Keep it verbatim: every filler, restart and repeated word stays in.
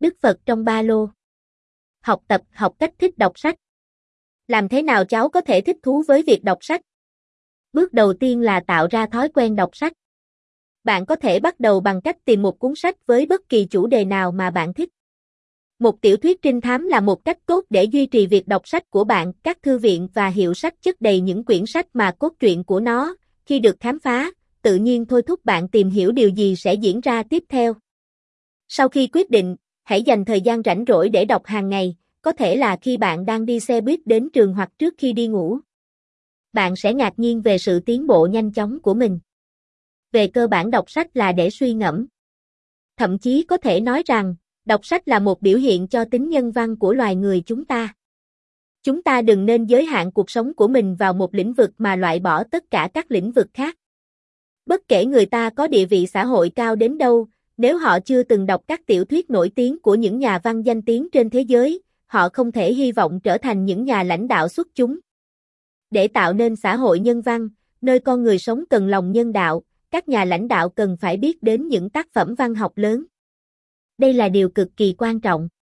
Đức Phật trong ba lô. Học tập, học cách thích đọc sách. Làm thế nào cháu có thể thích thú với việc đọc sách? Bước đầu tiên là tạo ra thói quen đọc sách. Bạn có thể bắt đầu bằng cách tìm một cuốn sách với bất kỳ chủ đề nào mà bạn thích. Một tiểu thuyết trinh thám là một cách tốt để duy trì việc đọc sách của bạn. Các thư viện và hiệu sách chất đầy những quyển sách mà cốt truyện của nó, khi được khám phá, tự nhiên thôi thúc bạn tìm hiểu điều gì sẽ diễn ra tiếp theo. Sau khi quyết định, hãy dành thời gian rảnh rỗi để đọc hàng ngày, có thể là khi bạn đang đi xe buýt đến trường hoặc trước khi đi ngủ. Bạn sẽ ngạc nhiên về sự tiến bộ nhanh chóng của mình. Về cơ bản đọc sách là để suy ngẫm. Thậm chí có thể nói rằng, đọc sách là một biểu hiện cho tính nhân văn của loài người chúng ta. Chúng ta đừng nên giới hạn cuộc sống của mình vào một lĩnh vực mà loại bỏ tất cả các lĩnh vực khác. Bất kể người ta có địa vị xã hội cao đến đâu, nếu họ chưa từng đọc các tiểu thuyết nổi tiếng của những nhà văn danh tiếng trên thế giới, họ không thể hy vọng trở thành những nhà lãnh đạo xuất chúng. Để tạo nên xã hội nhân văn, nơi con người sống cần lòng nhân đạo, các nhà lãnh đạo cần phải biết đến những tác phẩm văn học lớn. Đây là điều cực kỳ quan trọng.